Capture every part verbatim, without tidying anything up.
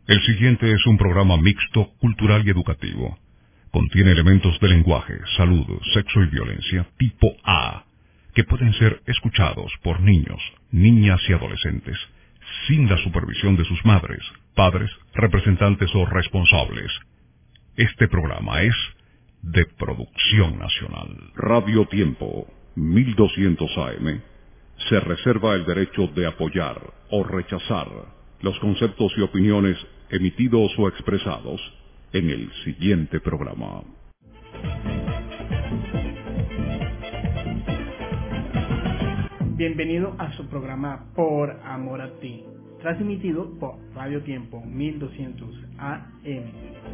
El siguiente es un programa mixto, cultural y educativo. Contiene elementos de lenguaje, salud, sexo y violencia tipo A, que pueden ser escuchados por niños, niñas y adolescentes, sin la supervisión de sus madres, padres, representantes o responsables. Este programa es de producción nacional. Radio Tiempo, mil doscientos A M, se reserva el derecho de apoyar o rechazar los conceptos y opiniones emitidos o expresados en el siguiente programa. Bienvenido a su programa Por Amor a Ti, transmitido por Radio Tiempo mil doscientos A M.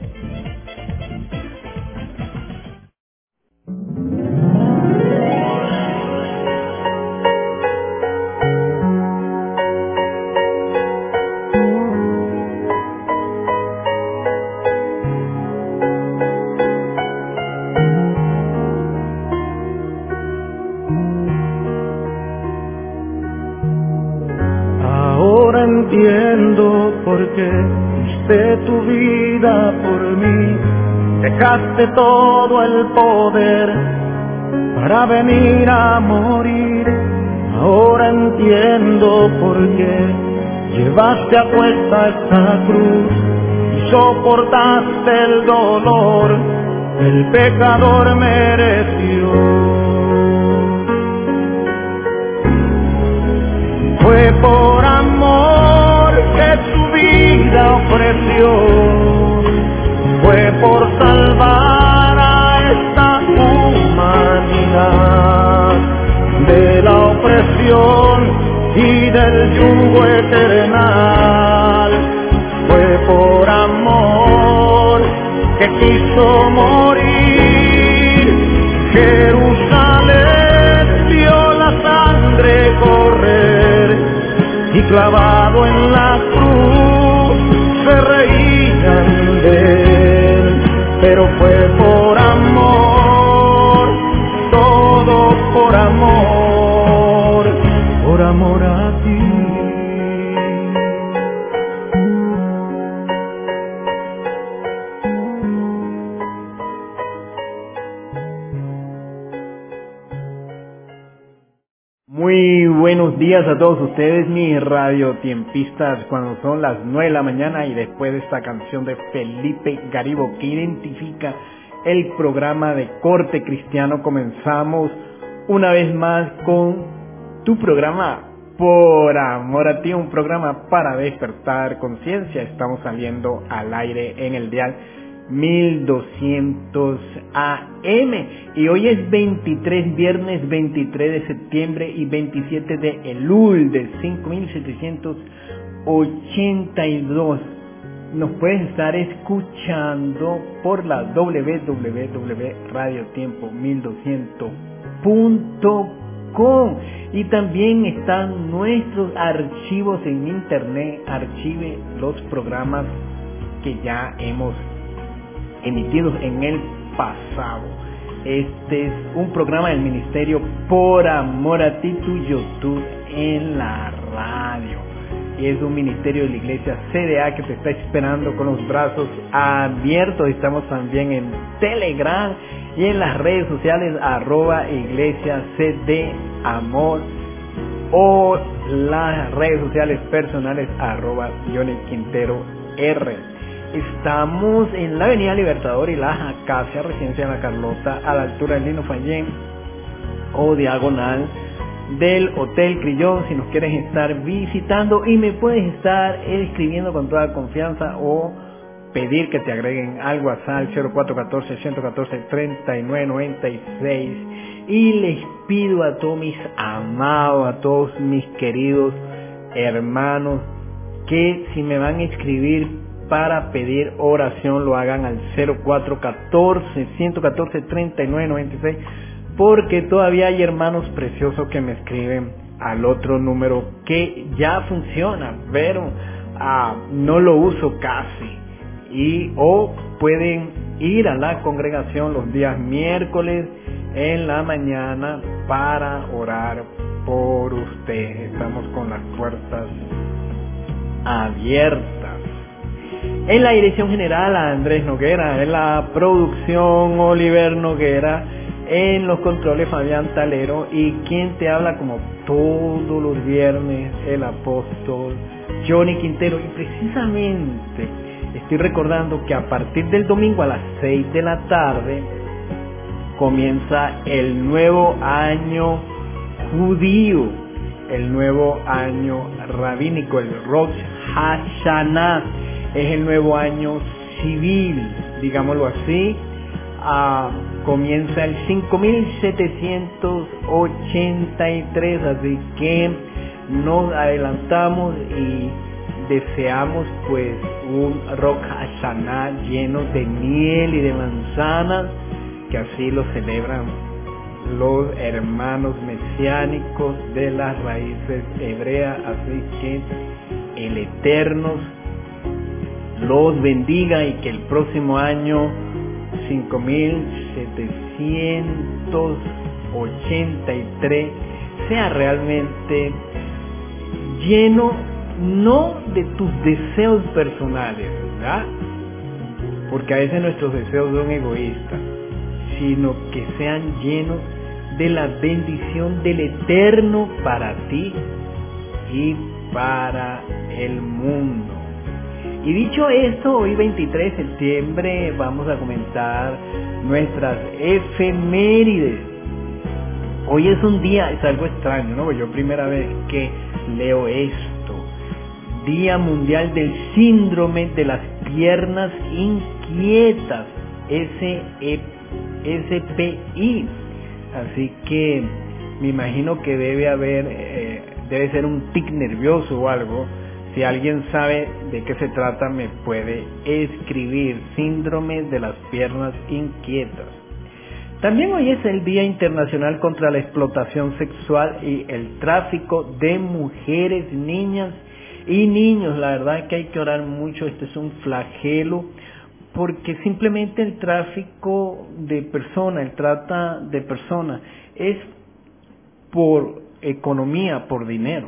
Entiendo por qué diste tu vida por mí, dejaste todo el poder para venir a morir. Ahora entiendo por qué llevaste a cuesta esta cruz y soportaste el dolor que el pecador mereció. Fue por amor que su vida ofreció, fue por salvar a esta humanidad de la opresión y del yugo eternal. Fue por amor que quiso morir. Jerusalén vio la sangre correr y clavado en la cruz se reían de él, pero fue por amor, todo por amor, por amor a ti. Muy buenos días a todos ustedes, mis radiotiempistas, cuando son las nueve de la mañana y después de esta canción de Felipe Garibo que identifica el programa de corte cristiano, comenzamos una vez más con tu programa Por Amor a Ti, un programa para despertar conciencia. Estamos saliendo al aire en el dial mil doscientos A M y hoy es veintitrés, viernes veintitrés de septiembre y veintisiete de Elul de cinco mil setecientos ochenta y dos. Nos puedes estar escuchando por la doble u doble u doble u punto radio tiempo mil doscientos punto com y también están nuestros archivos en internet. Archive los programas que ya hemos emitidos en el pasado. Este es un programa del Ministerio Por Amor a Ti, tu YouTube en la radio. Y es un ministerio de la Iglesia C D A que te está esperando con los brazos abiertos. Estamos también en Telegram y en las redes sociales arroba Iglesia C D Amor o las redes sociales personales arroba Johnny Quintero R. Estamos en la Avenida Libertador y Las Acacias, Residencia de la Carlota, a la altura del Lino Fallén o diagonal del Hotel Crillón, si nos quieres estar visitando, y me puedes estar escribiendo con toda confianza o pedir que te agreguen al WhatsApp cero cuatro uno cuatro, uno uno cuatro, tres nueve nueve seis. Y les pido a todos mis amados, a todos mis queridos hermanos, que si me van a escribir para pedir oración lo hagan al cero cuatro uno cuatro, uno uno cuatro, tres nueve nueve seis, porque todavía hay hermanos preciosos que me escriben al otro número que ya funciona, pero ah, no lo uso casi, y o pueden ir a la congregación los días miércoles en la mañana para orar por usted. Estamos con las puertas abiertas. En la dirección general a Andrés Noguera, en la producción Oliver Noguera, en los controles Fabián Talero y quien te habla como todos los viernes, el apóstol Johnny Quintero. Y precisamente estoy recordando que a partir del domingo a las seis de la tarde comienza el nuevo año judío, el nuevo año rabínico, el Rosh Hashanah. Es el nuevo año civil, digámoslo así. Ah, comienza el cinco mil setecientos ochenta y tres, así que nos adelantamos y deseamos pues un Rosh Hashanah lleno de miel y de manzanas, que así lo celebran los hermanos mesiánicos de las raíces hebreas. Así que el Eterno los bendiga y que el próximo año cinco mil setecientos ochenta y tres sea realmente lleno no de tus deseos personales, ¿verdad? Porque a veces nuestros deseos son egoístas, sino que sean llenos de la bendición del Eterno para ti y para el mundo. Y dicho esto, hoy veintitrés de septiembre vamos a comentar nuestras efemérides. Hoy es un día, es algo extraño, ¿no? Yo primera vez que leo esto. Día Mundial del Síndrome de las Piernas Inquietas, S P I. Así que me imagino que debe haber, eh, debe ser un tic nervioso o algo. Si alguien sabe de qué se trata, me puede escribir. Síndrome de las piernas inquietas. También hoy es el Día Internacional contra la Explotación Sexual y el Tráfico de Mujeres, Niñas y Niños. La verdad es que hay que orar mucho. Este es un flagelo, porque simplemente el tráfico de personas, el trata de personas, es por economía, por dinero.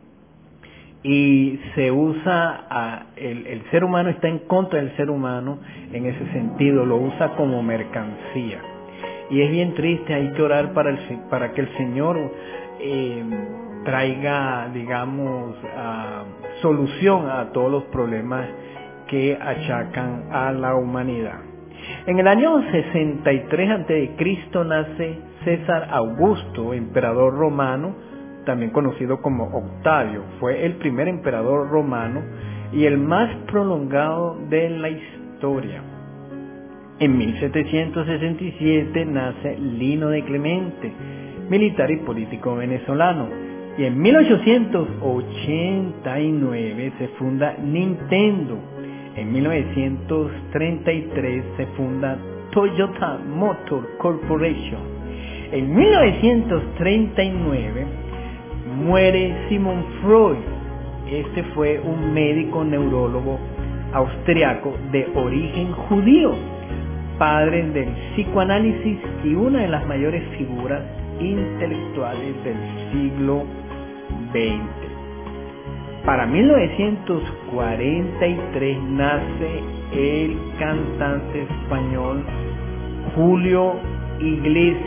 Y se usa, a, el, el ser humano está en contra del ser humano en ese sentido, lo usa como mercancía. Y es bien triste, hay que orar para, el, para que el Señor eh, traiga, digamos, uh, solución a todos los problemas que achacan a la humanidad. En el año sesenta y tres antes de Cristo nace César Augusto, emperador romano, también conocido como Octavio. Fue el primer emperador romano y el más prolongado de la historia. En mil setecientos sesenta y siete nace Lino de Clemente, militar y político venezolano. Y en mil ochocientos ochenta y nueve se funda Nintendo. En mil novecientos treinta y tres se funda Toyota Motor Corporation. En mil novecientos treinta y nueve muere Sigmund Freud. Este fue un médico neurólogo austriaco de origen judío, padre del psicoanálisis y una de las mayores figuras intelectuales del siglo veinte. Para mil novecientos cuarenta y tres nace el cantante español Julio Iglesias.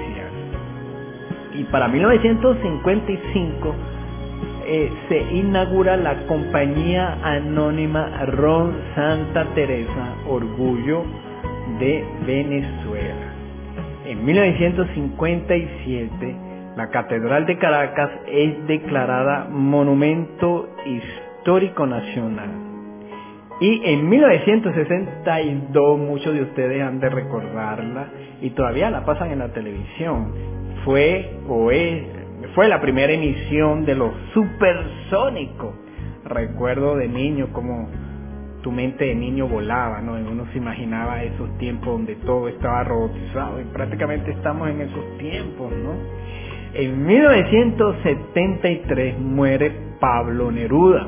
Y para mil novecientos cincuenta y cinco eh, se inaugura la compañía anónima Ron Santa Teresa, Orgullo de Venezuela. En mil novecientos cincuenta y siete la Catedral de Caracas es declarada Monumento Histórico Nacional. Y en mil novecientos sesenta y dos, muchos de ustedes han de recordarla y todavía la pasan en la televisión. Fue o es, fue la primera emisión de los Supersónicos. Recuerdo de niño como tu mente de niño volaba, ¿no? Y uno se imaginaba esos tiempos donde todo estaba robotizado y prácticamente estamos en esos tiempos, ¿no? En mil novecientos setenta y tres muere Pablo Neruda,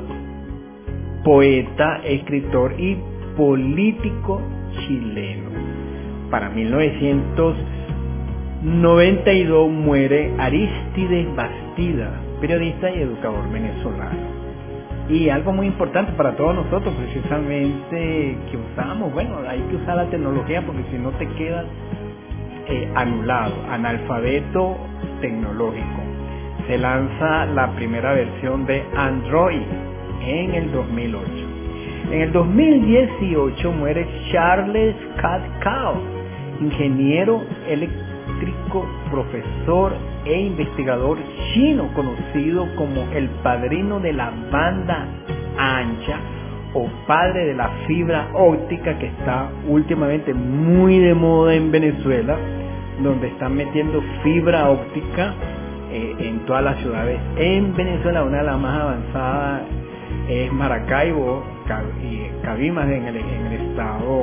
poeta, escritor y político chileno. Para mil novecientos noventa y dos muere Arístides Bastida, periodista y educador venezolano. Y algo muy importante para todos nosotros, precisamente, que usamos, bueno, hay que usar la tecnología porque si no te quedas eh, anulado, analfabeto tecnológico. Se lanza la primera versión de Android en el dos mil ocho. En el dos mil dieciocho muere Charles Pascal, ingeniero eléctrico, profesor e investigador chino, conocido como el padrino de la banda ancha o padre de la fibra óptica, que está últimamente muy de moda en Venezuela, donde están metiendo fibra óptica eh, en todas las ciudades. En Venezuela una de las más avanzadas es Maracaibo y Cabimas en el, en el estado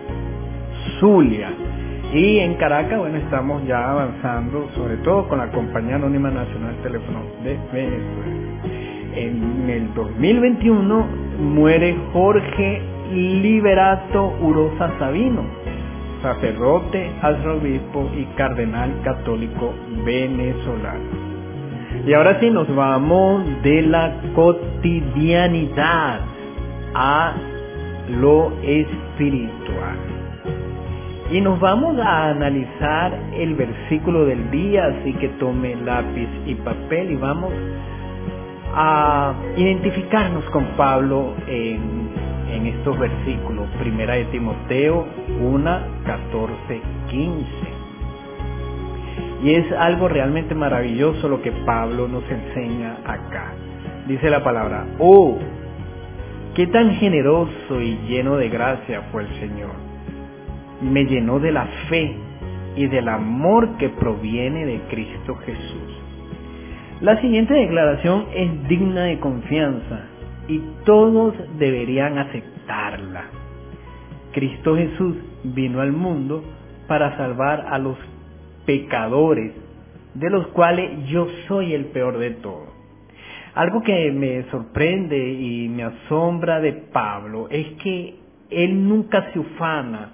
Zulia. Y en Caracas, bueno, estamos ya avanzando, sobre todo con la Compañía Anónima Nacional de Teléfono de Venezuela. En el dos mil veintiuno muere Jorge Liberato Urosa Sabino, sacerdote, arzobispo y cardenal católico venezolano. Y ahora sí nos vamos de la cotidianidad a lo espiritual. Y nos vamos a analizar el versículo del día, así que tome lápiz y papel y vamos a identificarnos con Pablo en, en estos versículos. Primera de Timoteo uno, catorce, quince. Y es algo realmente maravilloso lo que Pablo nos enseña acá. Dice la palabra: oh, qué tan generoso y lleno de gracia fue el Señor. Me llenó de la fe y del amor que proviene de Cristo Jesús. La siguiente declaración es digna de confianza y todos deberían aceptarla. Cristo Jesús vino al mundo para salvar a los pecadores, de los cuales yo soy el peor de todos. Algo que me sorprende y me asombra de Pablo es que él nunca se ufana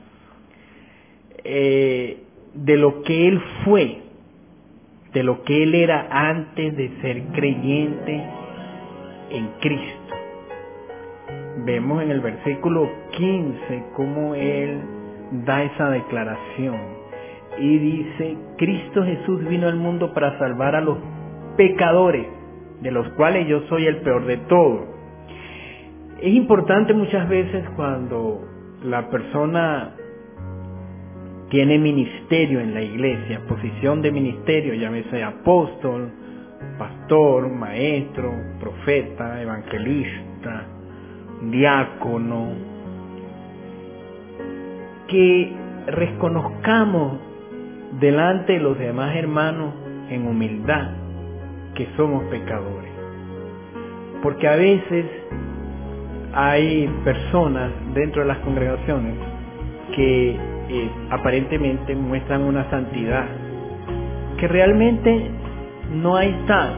Eh, de lo que él fue, de lo que él era antes de ser creyente en Cristo. Vemos en el versículo quince cómo él da esa declaración y dice: Cristo Jesús vino al mundo para salvar a los pecadores, de los cuales yo soy el peor de todos. Es importante muchas veces cuando la persona tiene ministerio en la iglesia, posición de ministerio, llámese apóstol, pastor, maestro, profeta, evangelista, diácono, que reconozcamos delante de los demás hermanos en humildad que somos pecadores. Porque a veces hay personas dentro de las congregaciones que Eh, aparentemente muestran una santidad que realmente no hay tal,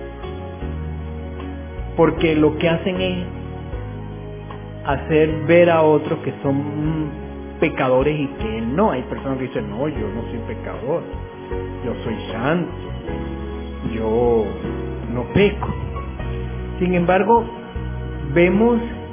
porque lo que hacen es hacer ver a otros que son pecadores y que no. Hay personas que dicen: no, yo no soy pecador, yo soy santo, yo no peco. Sin embargo, vemos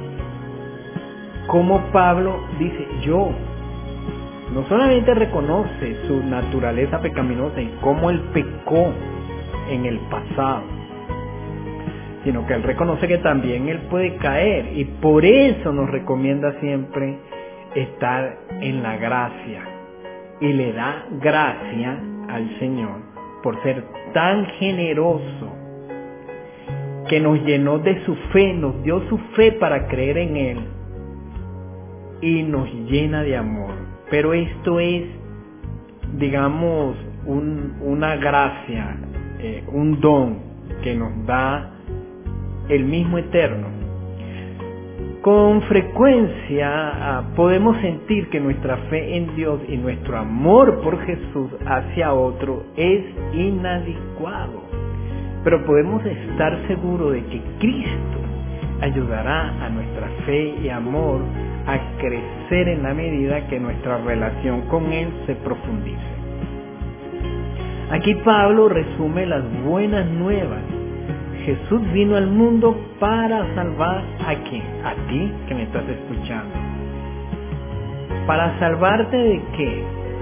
cómo Pablo dice: yo no solamente reconoce su naturaleza pecaminosa y cómo él pecó en el pasado, sino que él reconoce que también él puede caer, y por eso nos recomienda siempre estar en la gracia, y le da gracia al Señor por ser tan generoso, que nos llenó de su fe, nos dio su fe para creer en él y nos llena de amor. Pero esto es, digamos, un, una gracia, eh, un don que nos da el mismo Eterno. Con frecuencia uh, podemos sentir que nuestra fe en Dios y nuestro amor por Jesús hacia otro es inadecuado. Pero podemos estar seguros de que Cristo ayudará a nuestra fe y amor a crecer en la medida que nuestra relación con Él se profundice. Aquí Pablo resume las buenas nuevas Jesús vino al mundo para salvar a quién, a ti que me estás escuchando. ¿Para salvarte de qué?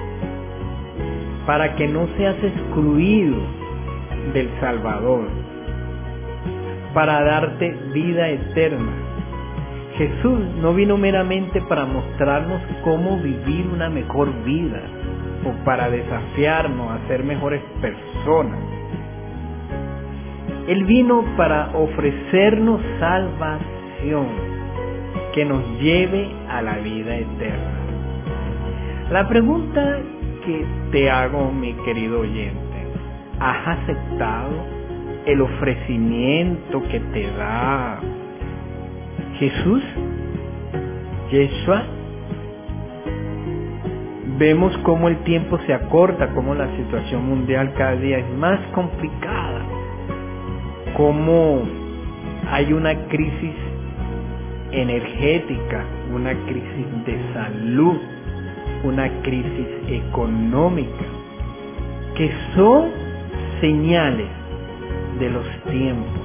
Para que no seas excluido del Salvador, para darte vida eterna. Jesús no vino meramente para mostrarnos cómo vivir una mejor vida o para desafiarnos a ser mejores personas. Él vino para ofrecernos salvación que nos lleve a la vida eterna. La pregunta que te hago, mi querido oyente, ¿has aceptado el ofrecimiento que te da Jesús? Yeshua. Vemos cómo el tiempo se acorta, cómo la situación mundial cada día es más complicada, cómo hay una crisis energética, una crisis de salud, una crisis económica, que son señales de los tiempos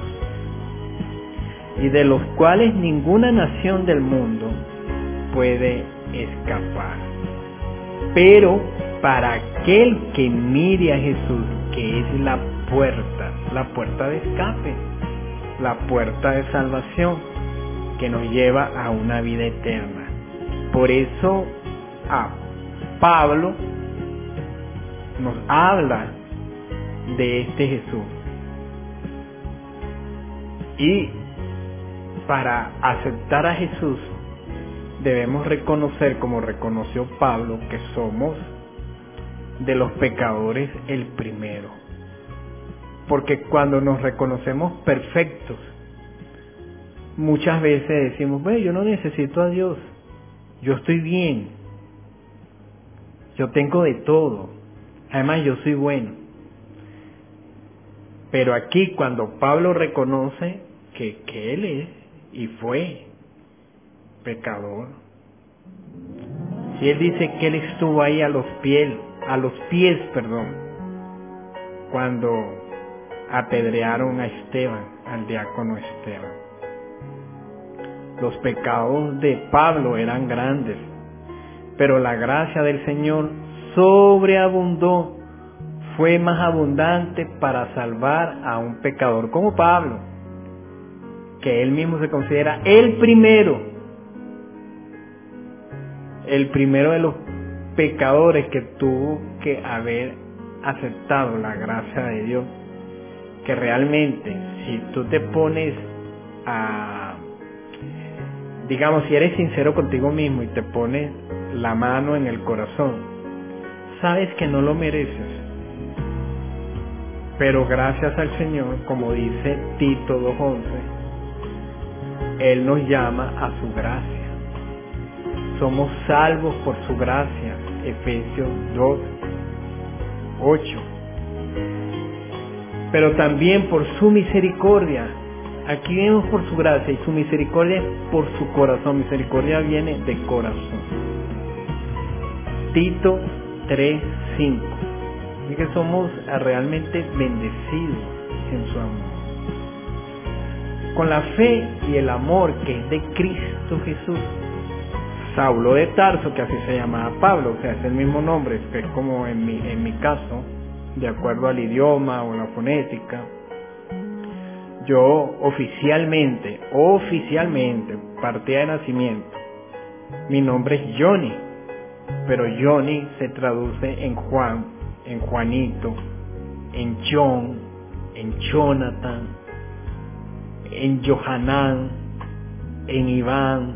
y de los cuales ninguna nación del mundo puede escapar. Pero para aquel que mire a Jesús, que es la puerta, la puerta de escape, la puerta de salvación, que nos lleva a una vida eterna. Por eso a Pablo nos habla de este Jesús. Y para aceptar a Jesús debemos reconocer, como reconoció Pablo, que somos de los pecadores el primero. Porque cuando nos reconocemos perfectos, muchas veces decimos, bueno, yo no necesito a Dios, yo estoy bien, yo tengo de todo, además yo soy bueno. Pero aquí cuando Pablo reconoce que, que él es y fue pecador, si él dice que él estuvo ahí a los pies, a los pies, perdón, cuando apedrearon a Esteban, al diácono Esteban. Los pecados de Pablo eran grandes, pero la gracia del Señor sobreabundó, fue más abundante para salvar a un pecador como Pablo, que él mismo se considera el primero, el primero de los pecadores que tuvo que haber aceptado la gracia de Dios. Que realmente, si tú te pones a, digamos, si eres sincero contigo mismo y te pones la mano en el corazón, sabes que no lo mereces. Pero gracias al Señor, como dice Tito dos once, Él nos llama a su gracia. Somos salvos por su gracia, Efesios dos ocho. Pero también por su misericordia. Aquí vemos por su gracia y su misericordia es por su corazón. Misericordia viene de corazón. Tito tres cinco. Así que somos realmente bendecidos en su amor. Con la fe y el amor que es de Cristo Jesús, Saulo de Tarso, que así se llamaba Pablo, o sea, es el mismo nombre, que es como en mi, en mi caso, de acuerdo al idioma o la fonética. Yo oficialmente, oficialmente, partida de nacimiento, mi nombre es Johnny, pero Johnny se traduce en Juan, en Juanito, en John, en Jonathan, en Johanán, en Iván.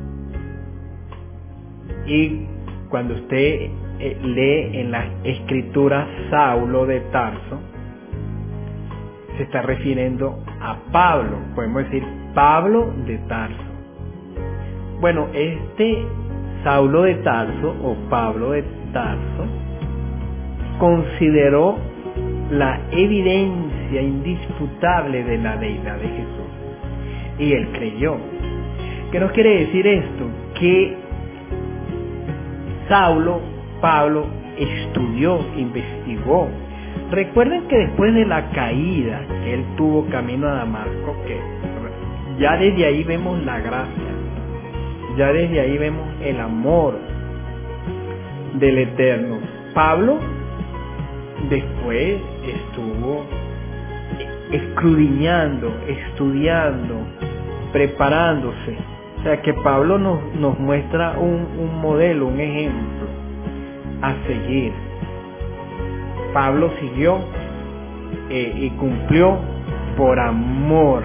Y cuando usted eh, lee en las escrituras Saulo de Tarso, se está refiriendo a Pablo, podemos decir Pablo de Tarso. Bueno, este Saulo de Tarso o Pablo de Tarso consideró la evidencia indisputable de la deidad de Jesús y él creyó. ¿Qué nos quiere decir esto? Que Saulo, Pablo, estudió, investigó, Recuerden que después de la caída que él tuvo camino a Damasco, que ya desde ahí vemos la gracia, ya desde ahí vemos el amor del Eterno. Pablo después estuvo escudriñando, estudiando, preparándose. O sea que Pablo nos, nos muestra un, un modelo, un ejemplo a seguir. Pablo siguió eh, y cumplió por amor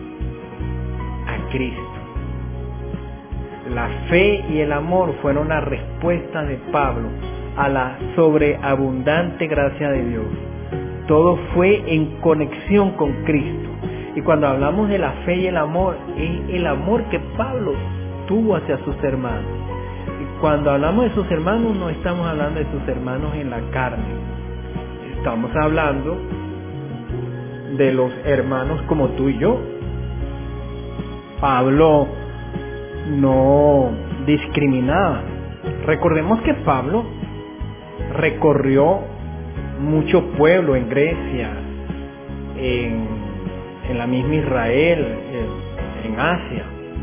a Cristo. La fe y el amor fueron la respuesta de Pablo a la sobreabundante gracia de Dios. Todo fue en conexión con Cristo. Y cuando hablamos de la fe y el amor, es el amor que Pablo tuvo hacia sus hermanos. Y cuando hablamos de sus hermanos, no estamos hablando de sus hermanos en la carne. Estamos hablando de los hermanos como tú y yo. Pablo no discriminaba. Recordemos que Pablo recorrió mucho pueblo en Grecia, en, en la misma Israel, en, en Asia.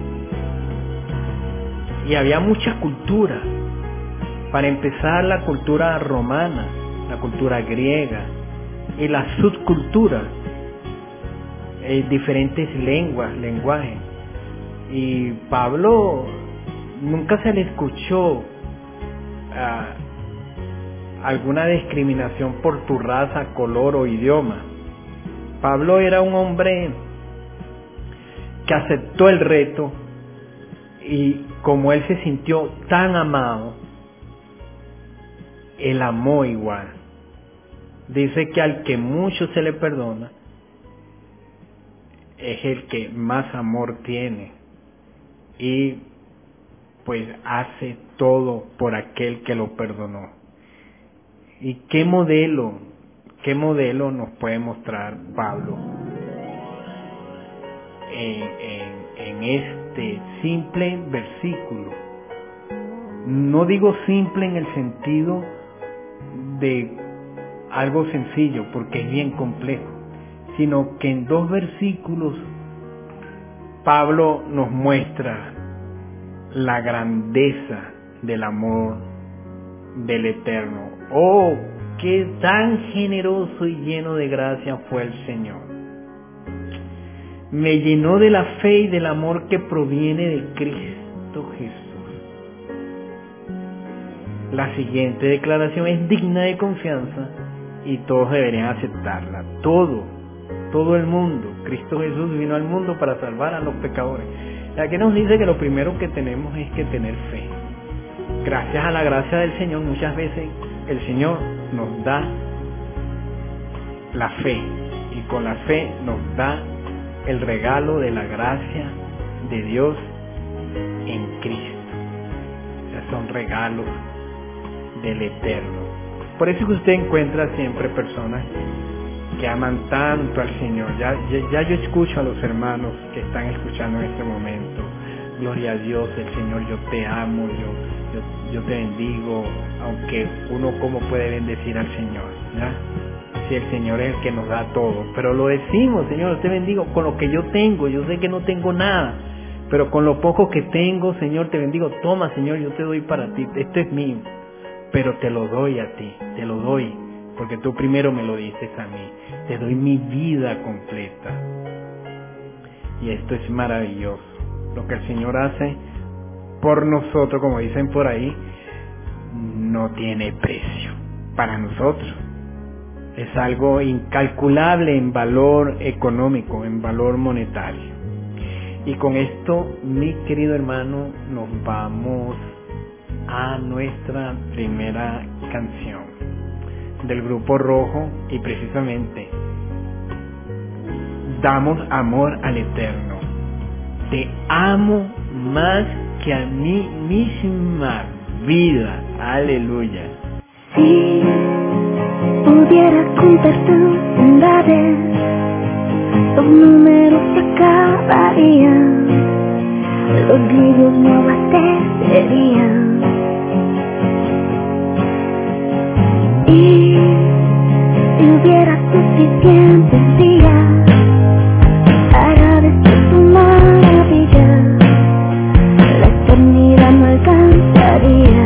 Y había mucha cultura. Para empezar, la cultura romana, la cultura griega y las subculturas, eh, diferentes lenguas, lenguajes. Y Pablo nunca se le escuchó uh, alguna discriminación por tu raza, color o idioma. Pablo era un hombre que aceptó el reto y como él se sintió tan amado, él amó igual. Dice que al que mucho se le perdona es el que más amor tiene y pues hace todo por aquel que lo perdonó. ¿Y qué modelo, qué modelo nos puede mostrar Pablo en, en, en este simple versículo? No digo simple en el sentido de algo sencillo, porque es bien complejo, sino que en dos versículos Pablo nos muestra la grandeza del amor del Eterno. Oh, qué tan generoso y lleno de gracia fue el Señor. Me llenó de la fe y del amor que proviene de Cristo Jesús. La siguiente declaración es digna de confianza y todos deberían aceptarla. Todo, todo el mundo. Cristo Jesús vino al mundo para salvar a los pecadores. Aquí nos dice que lo primero que tenemos es que tener fe. Gracias a la gracia del Señor, muchas veces el Señor nos da la fe y con la fe nos da el regalo de la gracia de Dios en Cristo. O sea, son regalos del Eterno. Por eso que usted encuentra siempre personas que aman tanto al Señor. Ya, ya, ya yo escucho a los hermanos que están escuchando en este momento. Gloria a Dios, el Señor, yo te amo, yo, yo, yo te bendigo. Aunque uno cómo puede bendecir al Señor, ¿ya? Si el Señor es el que nos da todo. Pero lo decimos, Señor, te bendigo con lo que yo tengo. Yo sé que no tengo nada, pero con lo poco que tengo, Señor, te bendigo. Toma, Señor, yo te doy para ti. Esto es mío, pero te lo doy a ti, te lo doy, porque tú primero me lo dices a mí. Te doy mi vida completa. Y esto es maravilloso. Lo que el Señor hace por nosotros, como dicen por ahí, no tiene precio. Para nosotros es algo incalculable en valor económico, en valor monetario. Y con esto, mi querido hermano, nos vamos a nuestra primera canción del Grupo Rojo, y precisamente damos amor al Eterno. Te amo más que a mi misma vida. Aleluya. Si pudiera contar tus bondades, los números se acabarían, los libros no abastecerían. Y si hubiera suficientes días para decir tu maravilla. La eternidad no alcanzaría.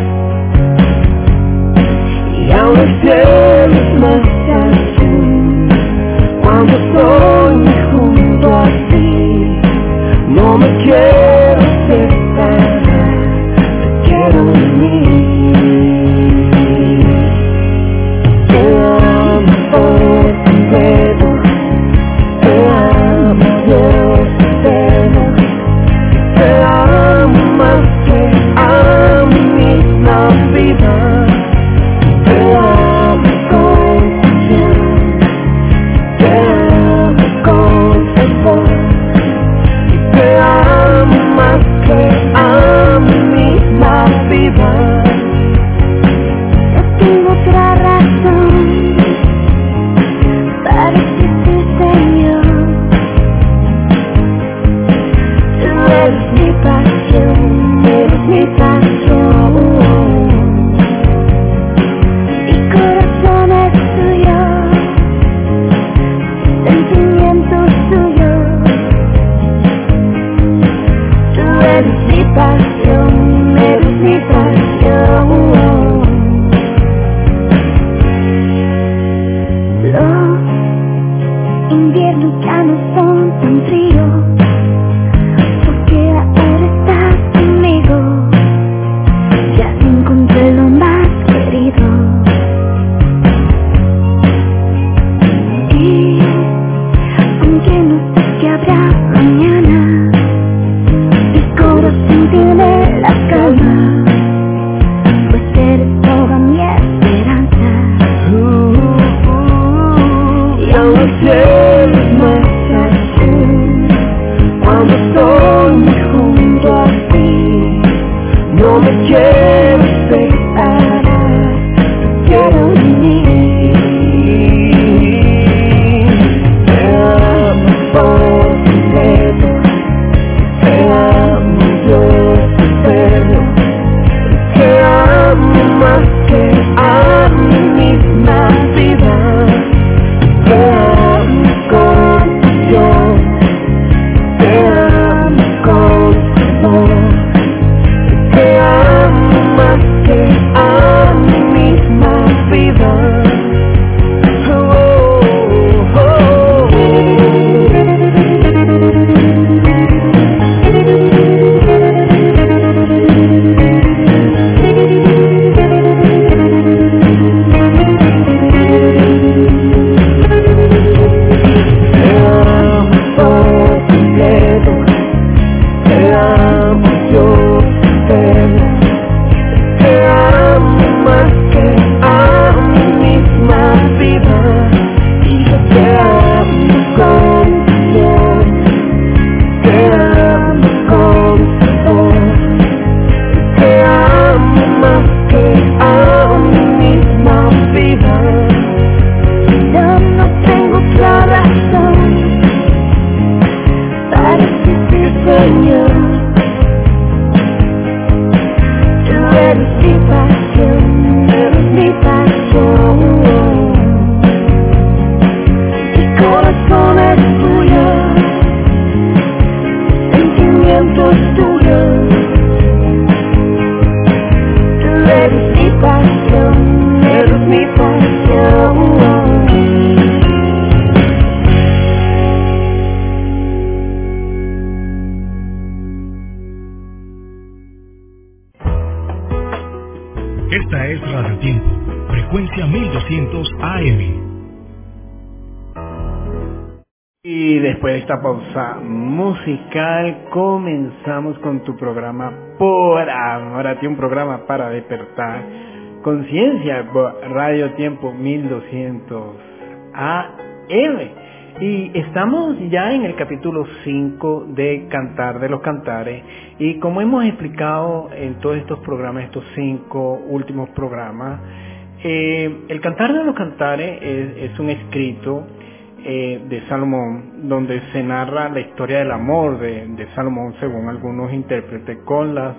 Y aún el cielo es más azul cuando estoy junto a ti. No me quiero separar, te quiero unir. Te amo por completo, te amo Dios eterno, te amo más que a mi misma vida. Te amo con pasión, te amo con fervor, te amo más que a mi misma vida. No tengo otra razón para existir, Señor. Tú eres mi pasión, eres mi pasión. Mi corazón es tuyo, sentimientos tuyos. Tú eres mi pasión, eres mi pasión. Los inviernos ya no son tan fríos, porque ahora estás conmigo. Ya encontré lo más querido. Y aunque no sé qué habrá mañana, mi corazón tiene la calma, pues eres toda mi esperanza. Y aún el cielo es más azul cuando estoy junto a ti. No me quiero separar, te quiero unir. Te amo por completo, te amo Dios eterno, te amo más que a mi misma vida. Te amo con pasión, te amo con fervor, te amo más que a mi misma vida. Oh, oh, oh. Te amo por completo, te amo Dios eterno, te amo más que a mi misma vida. Y yo te amo con pasión, te amo con fervor, te amo más que a mi misma vida. Yo no tengo otra razón para existir, Señor. Tú eres mi pasión, eres mi pasión. Mi corazón es tuyo, sentimientos tuyos. Tú eres mi pasión, eres mi pasión. Esta es Radio Tiempo, frecuencia mil doscientos A M. Y después de esta pausa musical comenzamos con tu programa Por Amor a Ti, un programa para despertar conciencia por Radio Tiempo mil doscientos A M. Y estamos ya en el capítulo cinco de Cantar de los Cantares, y como hemos explicado en todos estos programas, estos cinco últimos programas, eh, el Cantar de los Cantares es, es un escrito eh, de Salomón, donde se narra la historia del amor de, de Salomón, según algunos intérpretes, con la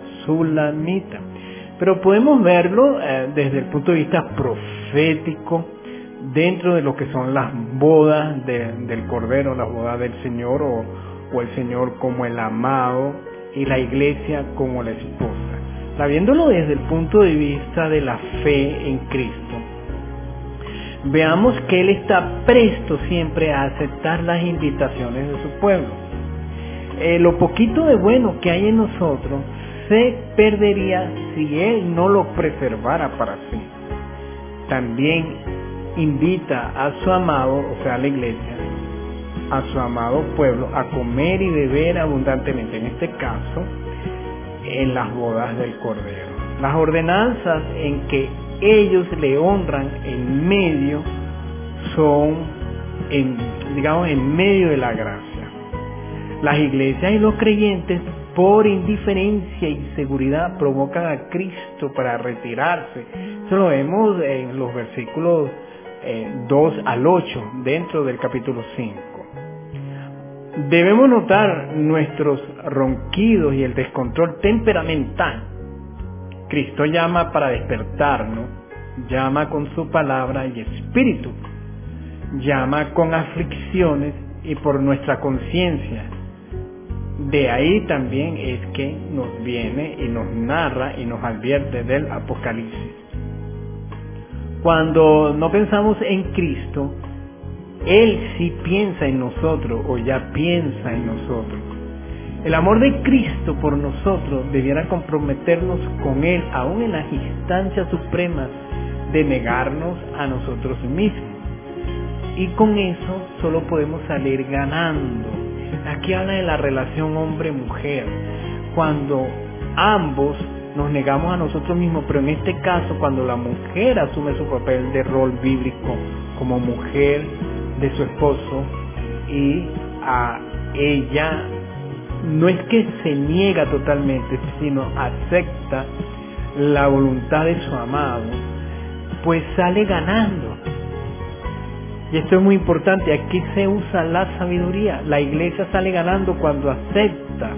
Sulamita. Pero podemos verlo eh, desde el punto de vista profético dentro de lo que son las bodas de, del Cordero, las bodas del Señor, o, o el Señor como el amado y la iglesia como la esposa. Viéndolo desde el punto de vista de la fe en Cristo, veamos que Él está presto siempre a aceptar las invitaciones de su pueblo. Eh, lo poquito de bueno que hay en nosotros se perdería si Él no lo preservara para sí. También invita a su amado, o sea, a la iglesia, a su amado pueblo, a comer y beber abundantemente, en este caso, en las bodas del Cordero. Las ordenanzas en que ellos le honran en medio son, en, digamos, en medio de la gracia. Las iglesias y los creyentes, por indiferencia y inseguridad, provocan a Cristo para retirarse. Eso lo vemos en los versículos eh, dos al ocho, dentro del capítulo cinco. Debemos notar nuestros ronquidos y el descontrol temperamental. Cristo llama para despertarnos, llama con su palabra y espíritu, llama con aflicciones y por nuestra conciencia. De ahí también es que nos viene y nos narra y nos advierte del Apocalipsis. Cuando no pensamos en Cristo, Él sí piensa en nosotros, o ya piensa en nosotros. El amor de Cristo por nosotros debiera comprometernos con Él, aún en las instancias supremas de negarnos a nosotros mismos. Y con eso solo podemos salir ganando. Aquí habla de la relación hombre-mujer, cuando ambos nos negamos a nosotros mismos, pero en este caso cuando la mujer asume su papel de rol bíblico como mujer de su esposo, y a ella no es que se niega totalmente, sino acepta la voluntad de su amado, pues sale ganando. Y esto es muy importante, aquí se usa la sabiduría. La iglesia sale ganando cuando acepta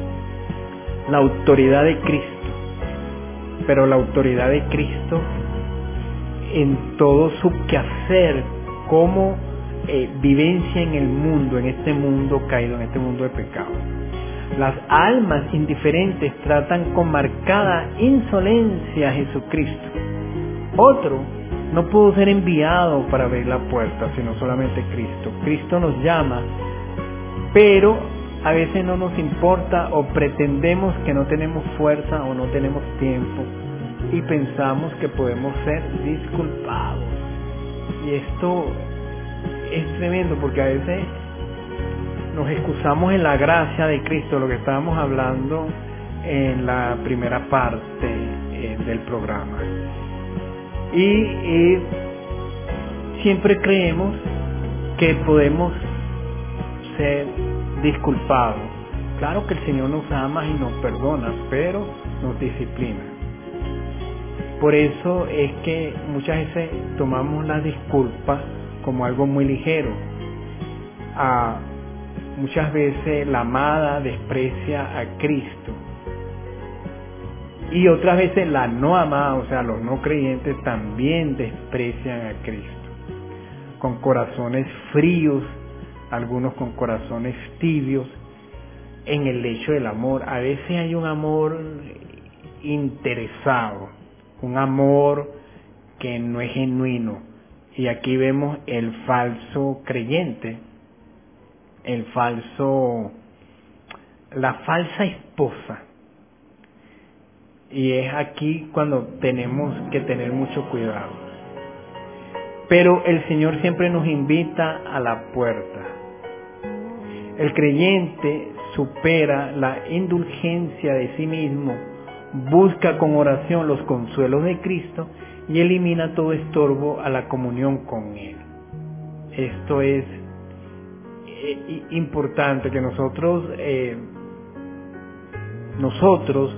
la autoridad de Cristo, pero la autoridad de Cristo en todo su quehacer como eh, vivencia en el mundo, en este mundo caído, en este mundo de pecado. Las almas indiferentes tratan con marcada insolencia a Jesucristo. Otro no pudo ser enviado para abrir la puerta, sino solamente Cristo. Cristo nos llama, pero a veces no nos importa o pretendemos que no tenemos fuerza o no tenemos tiempo y pensamos que podemos ser disculpados. Y esto es tremendo porque a veces nos excusamos en la gracia de Cristo, lo que estábamos hablando en la primera parte eh, del programa. Y, y siempre creemos que podemos ser disculpados. Claro que el Señor nos ama y nos perdona, pero nos disciplina. Por eso es que muchas veces tomamos la disculpa como algo muy ligero. Ah, muchas veces la amada desprecia a Cristo. Y otras veces la no amada, o sea, los no creyentes también desprecian a Cristo. Con corazones fríos, algunos con corazones tibios, en el hecho del amor. A veces hay un amor interesado, un amor que no es genuino. Y aquí vemos el falso creyente, el falso, la falsa esposa. Y es aquí cuando tenemos que tener mucho cuidado. Pero el Señor siempre nos invita a la puerta. El creyente supera la indulgencia de sí mismo, busca con oración los consuelos de Cristo y elimina todo estorbo a la comunión con Él. Esto es eh, importante, que nosotros, eh, nosotros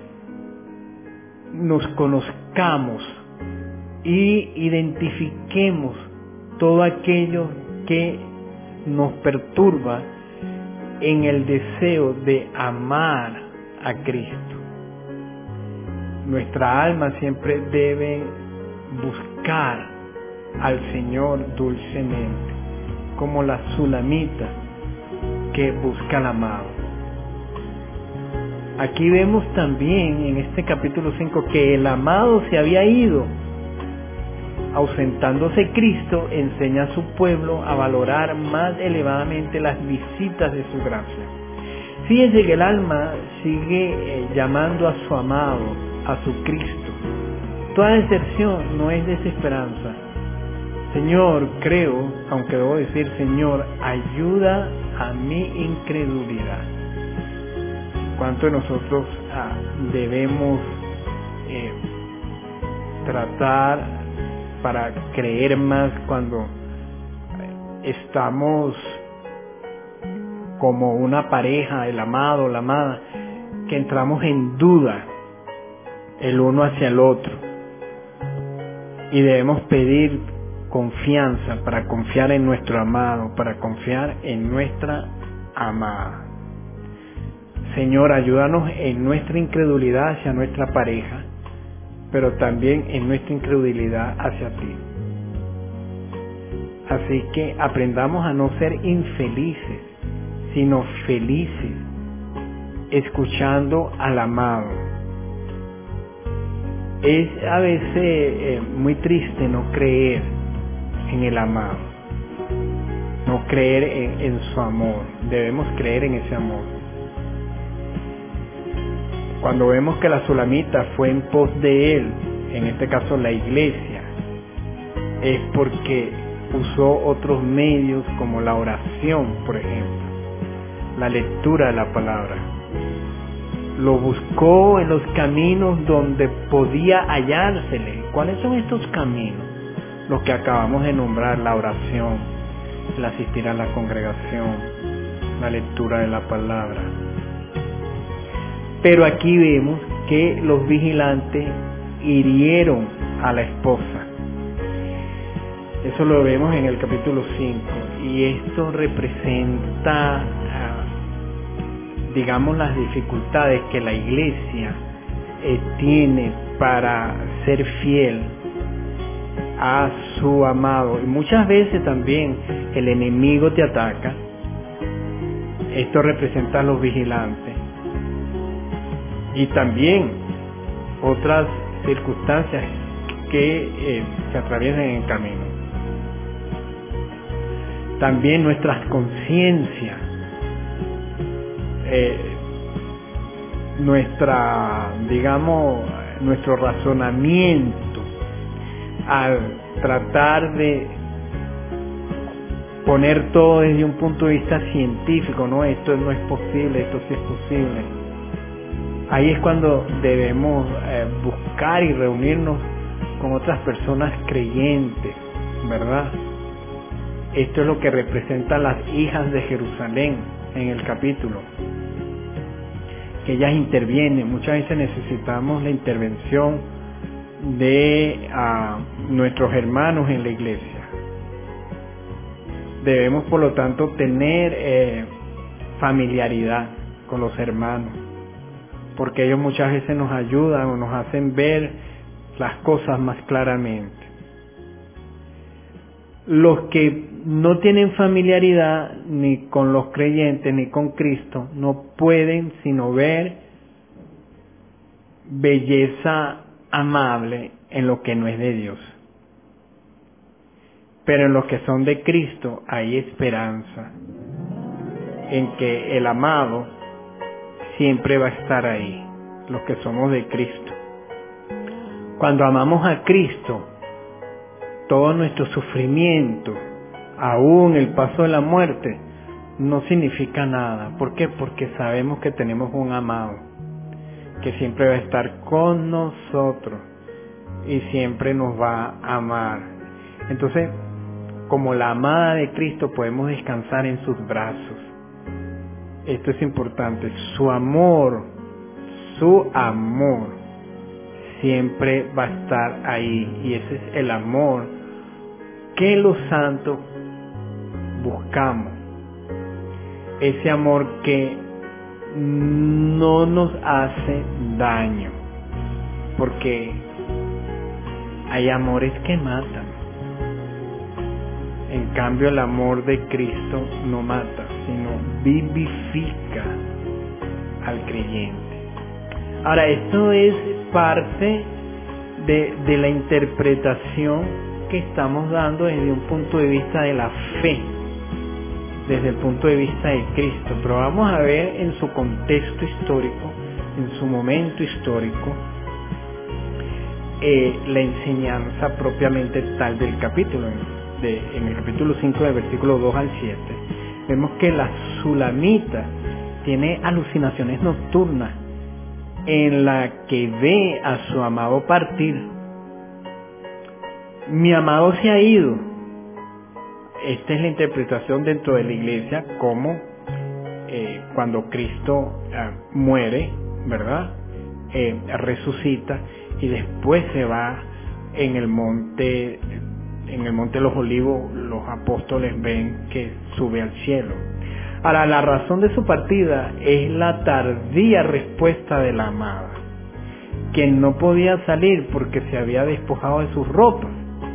nos conozcamos y identifiquemos todo aquello que nos perturba en el deseo de amar a Cristo. Nuestra alma siempre debe buscar al Señor dulcemente, como la sulamita que busca al amado. Aquí vemos también en este capítulo cinco que el amado se había ido. Ausentándose Cristo, enseña a su pueblo a valorar más elevadamente las visitas de su gracia. Fíjense que el alma sigue eh, llamando a su amado, a su Cristo. Toda deserción no es desesperanza. Señor, creo, aunque debo decir, Señor, ayuda a mi incredulidad. ¿Cuánto de nosotros ah, debemos eh, tratar para creer más cuando estamos como una pareja, el amado, la amada, que entramos en duda el uno hacia el otro y debemos pedir confianza para confiar en nuestro amado, para confiar en nuestra amada? Señor, ayúdanos en nuestra incredulidad hacia nuestra pareja, pero también en nuestra incredulidad hacia ti. Así que aprendamos a no ser infelices, sino felices, escuchando al amado. Es a veces eh, muy triste no creer en el amado, no creer en, en su amor. Debemos creer en ese amor. Cuando vemos que la sulamita fue en pos de él, en este caso la iglesia, es porque usó otros medios como la oración, por ejemplo, la lectura de la palabra. Lo buscó en los caminos donde podía hallársele. ¿Cuáles son estos caminos? Los que acabamos de nombrar: la oración, el asistir a la congregación, la lectura de la palabra. Pero aquí vemos que los vigilantes hirieron a la esposa. Eso lo vemos en el capítulo cinco. Y esto representa, digamos, las dificultades que la iglesia eh, tiene para ser fiel a su amado. Y muchas veces también el enemigo te ataca. Esto representa a los vigilantes. Y también otras circunstancias que eh, se atraviesan en el camino. También nuestras conciencias, eh, nuestra, digamos, nuestro razonamiento, al tratar de poner todo desde un punto de vista científico, no, esto no es posible, esto sí es posible. Ahí es cuando debemos eh, buscar y reunirnos con otras personas creyentes, ¿verdad? Esto es lo que representan las hijas de Jerusalén en el capítulo, que ellas intervienen. Muchas veces necesitamos la intervención de uh, nuestros hermanos en la iglesia. Debemos, por lo tanto, tener eh, familiaridad con los hermanos, porque ellos muchas veces nos ayudan o nos hacen ver las cosas más claramente. Los que no tienen familiaridad ni con los creyentes ni con Cristo no pueden sino ver belleza amable en lo que no es de Dios. Pero en los que son de Cristo hay esperanza en que el amado siempre va a estar ahí, los que somos de Cristo. Cuando amamos a Cristo, todo nuestro sufrimiento, aún el paso de la muerte, no significa nada. ¿Por qué? Porque sabemos que tenemos un amado que siempre va a estar con nosotros y siempre nos va a amar. Entonces, como la amada de Cristo, podemos descansar en sus brazos. Esto es importante. Su amor, su amor siempre va a estar ahí. Y ese es el amor que los santos buscamos. Ese amor que no nos hace daño. Porque hay amores que matan. En cambio, el amor de Cristo no mata, sino vivifica al creyente. Ahora, esto es parte de, de la interpretación que estamos dando desde un punto de vista de la fe, desde el punto de vista de Cristo. Pero vamos a ver en su contexto histórico, en su momento histórico, eh, la enseñanza propiamente tal del capítulo. De, en el capítulo cinco, del versículo dos al siete, vemos que la Sulamita tiene alucinaciones nocturnas en la que ve a su amado partir. Mi amado se ha ido. Esta es la interpretación dentro de la iglesia, como eh, cuando Cristo eh, muere, ¿verdad? Eh, resucita y después se va en el monte, en el monte de los Olivos. Los apóstoles ven que sube al cielo. Ahora, la razón de su partida es la tardía respuesta de la amada, quien no podía salir porque se había despojado de sus ropas.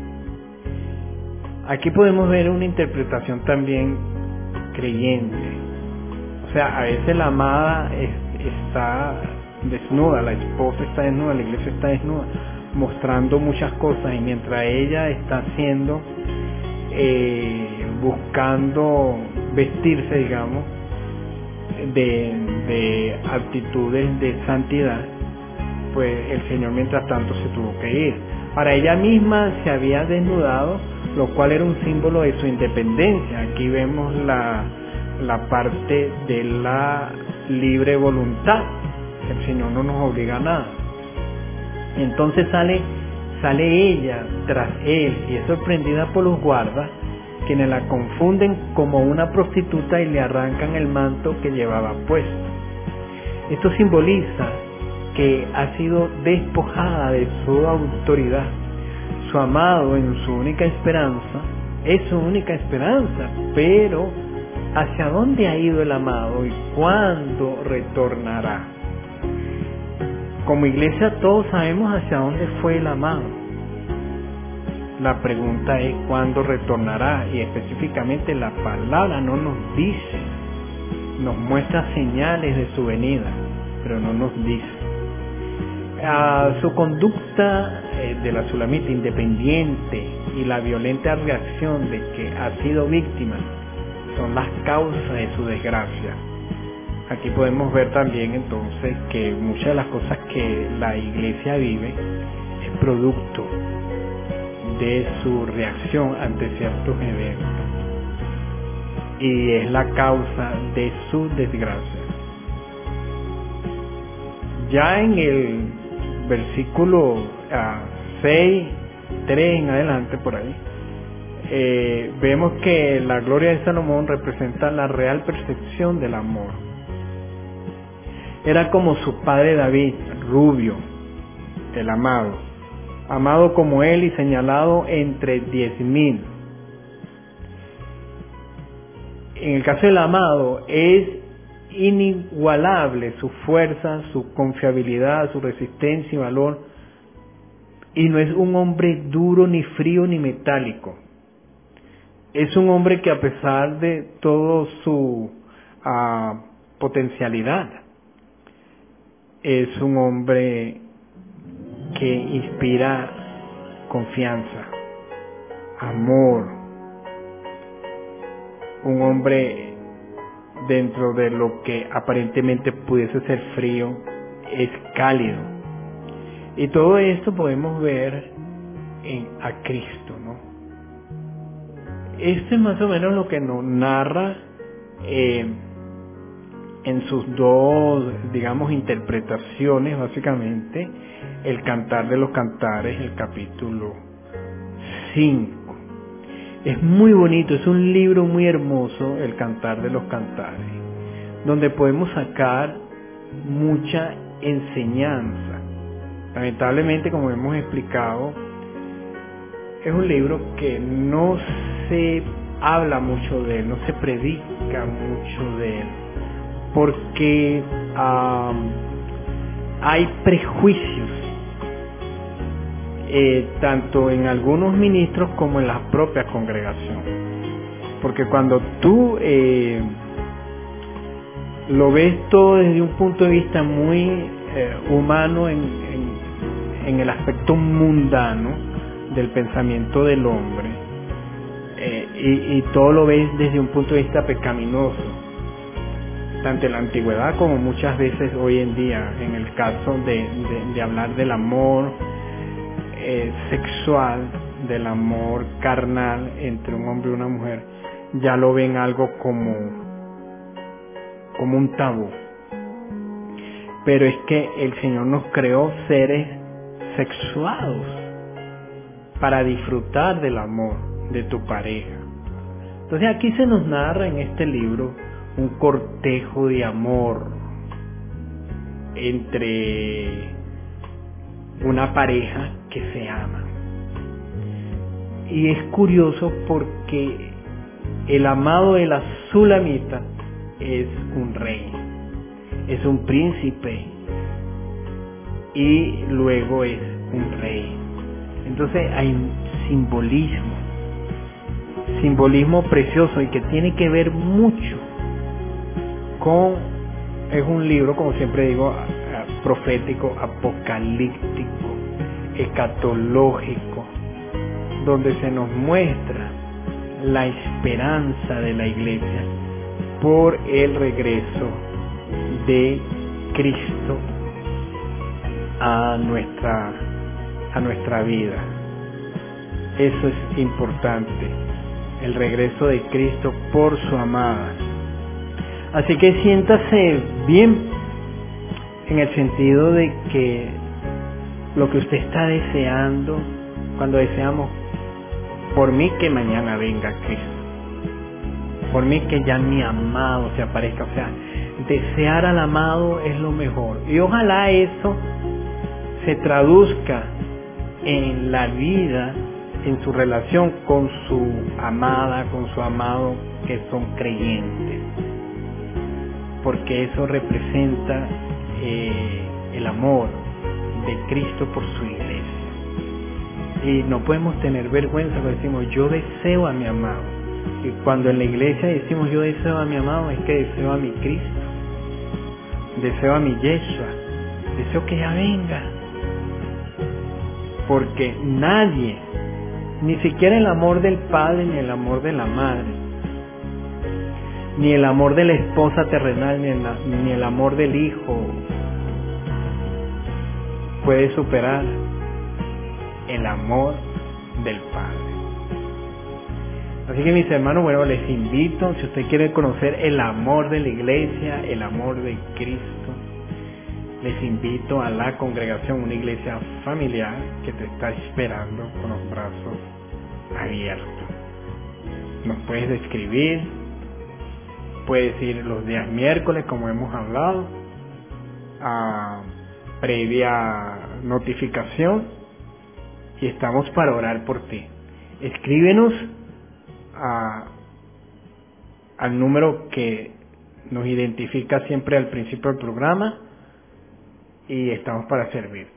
Aquí podemos ver una interpretación también creyente. O sea, a veces la amada es, está desnuda, la esposa está desnuda, la iglesia está desnuda, mostrando muchas cosas, y mientras ella está haciendo, eh, buscando vestirse, digamos, de, de actitudes de santidad, pues el Señor mientras tanto se tuvo que ir. Para ella misma se había desnudado, lo cual era un símbolo de su independencia. Aquí vemos la, la parte de la libre voluntad. El Señor no nos obliga a nada. Entonces sale, sale ella tras él y es sorprendida por los guardas, quienes la confunden como una prostituta y le arrancan el manto que llevaba puesto. Esto simboliza que ha sido despojada de su autoridad. Su amado, en su única esperanza, es su única esperanza, pero ¿hacia dónde ha ido el amado y cuándo retornará? Como iglesia todos sabemos hacia dónde fue el amado. La pregunta es cuándo retornará, y específicamente la palabra no nos dice, nos muestra señales de su venida, pero no nos dice. A su conducta eh, de la Sulamita independiente y la violenta reacción de que ha sido víctima son las causas de su desgracia. Aquí podemos ver también entonces que muchas de las cosas que la iglesia vive es producto de su reacción ante ciertos eventos y es la causa de su desgracia. Ya en el versículo uh, seis, tres en adelante por ahí, eh, vemos que la gloria de Salomón representa la real percepción del amor. Era como su padre David, rubio, el amado, amado como él y señalado entre diez mil. En el caso del amado es inigualable su fuerza, su confiabilidad, su resistencia y valor, y no es un hombre duro, ni frío, ni metálico. Es un hombre que, a pesar de toda su uh, potencialidad, es un hombre que inspira confianza, amor, un hombre dentro de lo que aparentemente pudiese ser frío, es cálido. Y todo esto podemos ver en a Cristo, ¿no? Esto es más o menos lo que nos narra eh, en sus dos, digamos, interpretaciones, básicamente, el Cantar de los Cantares, el capítulo cinco. Es muy bonito, es un libro muy hermoso, el Cantar de los Cantares, donde podemos sacar mucha enseñanza. Lamentablemente, como hemos explicado, es un libro que no se habla mucho de él, no se predica mucho de él, porque um, hay prejuicios eh, tanto en algunos ministros como en la propia congregación. Porque cuando tú eh, lo ves todo desde un punto de vista muy eh, humano en, en, en el aspecto mundano del pensamiento del hombre, eh, y, y todo lo ves desde un punto de vista pecaminoso, tanto en la antigüedad como muchas veces hoy en día, en el caso de, de, de hablar del amor eh, sexual, del amor carnal entre un hombre y una mujer, ya lo ven algo como, como un tabú. Pero es que el Señor nos creó seres sexuados para disfrutar del amor de tu pareja. Entonces aquí se nos narra en este libro un cortejo de amor entre una pareja que se ama. Y es curioso porque el amado de la Sulamita es un rey, es un príncipe y luego es un rey. Entonces hay un simbolismo, simbolismo precioso y que tiene que ver mucho con, es un libro, como siempre digo, profético, apocalíptico, escatológico, donde se nos muestra la esperanza de la iglesia por el regreso de Cristo a nuestra a nuestra vida. Eso es importante, el regreso de Cristo por su amada. Así que siéntase bien en el sentido de que lo que usted está deseando, cuando deseamos, por mí que mañana venga Cristo, por mí que ya mi amado se aparezca, o sea, desear al amado es lo mejor. Y ojalá eso se traduzca en la vida, en su relación con su amada, con su amado, que son creyentes, porque eso representa eh, el amor de Cristo por su iglesia. Y no podemos tener vergüenza cuando decimos yo deseo a mi amado. Y cuando en la iglesia decimos yo deseo a mi amado, es que deseo a mi Cristo, deseo a mi Yeshua, deseo que ya venga. Porque nadie, ni siquiera el amor del padre, ni el amor de la madre, ni el amor de la esposa terrenal, ni el, ni el amor del hijo, puede superar el amor del Padre. Así que mis hermanos, bueno, les invito, si usted quiere conocer el amor de la iglesia, el amor de Cristo, les invito a la congregación, una iglesia familiar que te está esperando con los brazos abiertos. Nos puedes escribir, puedes ir los días miércoles, como hemos hablado, a previa notificación, y estamos para orar por ti. Escríbenos a, al número que nos identifica siempre al principio del programa y estamos para servirte.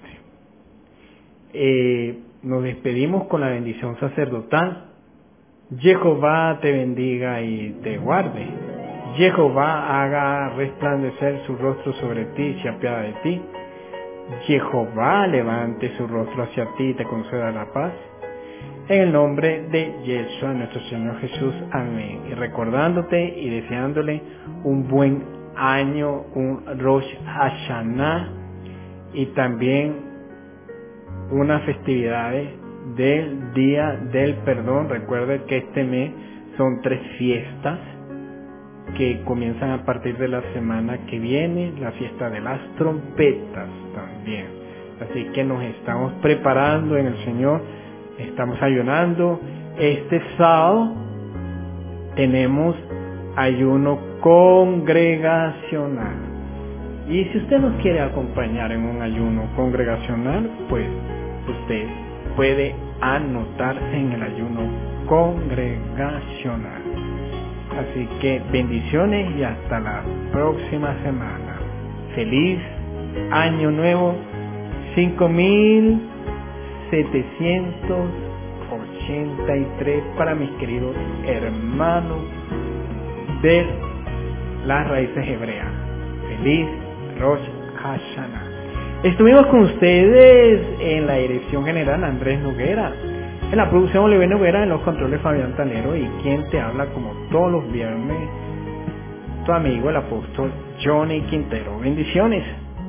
Eh, nos despedimos con la bendición sacerdotal. Jehová te bendiga y te guarde. Jehová haga resplandecer su rostro sobre ti y se apiade de ti. Jehová levante su rostro hacia ti y te conceda la paz. En el nombre de Yeshua, nuestro Señor Jesús. Amén. Y recordándote y deseándole un buen año, un Rosh Hashanah, y también unas festividades del Día del Perdón. Recuerde que este mes son tres fiestas que comienzan a partir de la semana que viene, la fiesta de las trompetas también. Así que nos estamos preparando en el Señor, estamos ayunando. Este sábado tenemos ayuno congregacional. Y si usted nos quiere acompañar en un ayuno congregacional, pues usted puede anotarse en el ayuno congregacional. Así que bendiciones y hasta la próxima semana. Feliz año nuevo cinco mil setecientos ochenta y tres para mis queridos hermanos de las raíces hebreas. Feliz Rosh Hashanah. Estuvimos con ustedes en la dirección general Andrés Noguera, en la producción Oliver Noguera, en los controles Fabián Talero, y quien te habla como todos los viernes, tu amigo el apóstol Johnny Quintero. Bendiciones.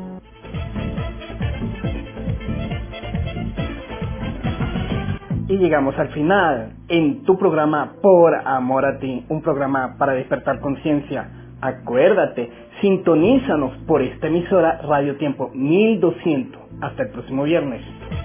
Y llegamos al final en tu programa Por Amor a Ti, un programa para despertar conciencia. Acuérdate, sintonízanos por esta emisora Radio Tiempo mil doscientos. Hasta el próximo viernes.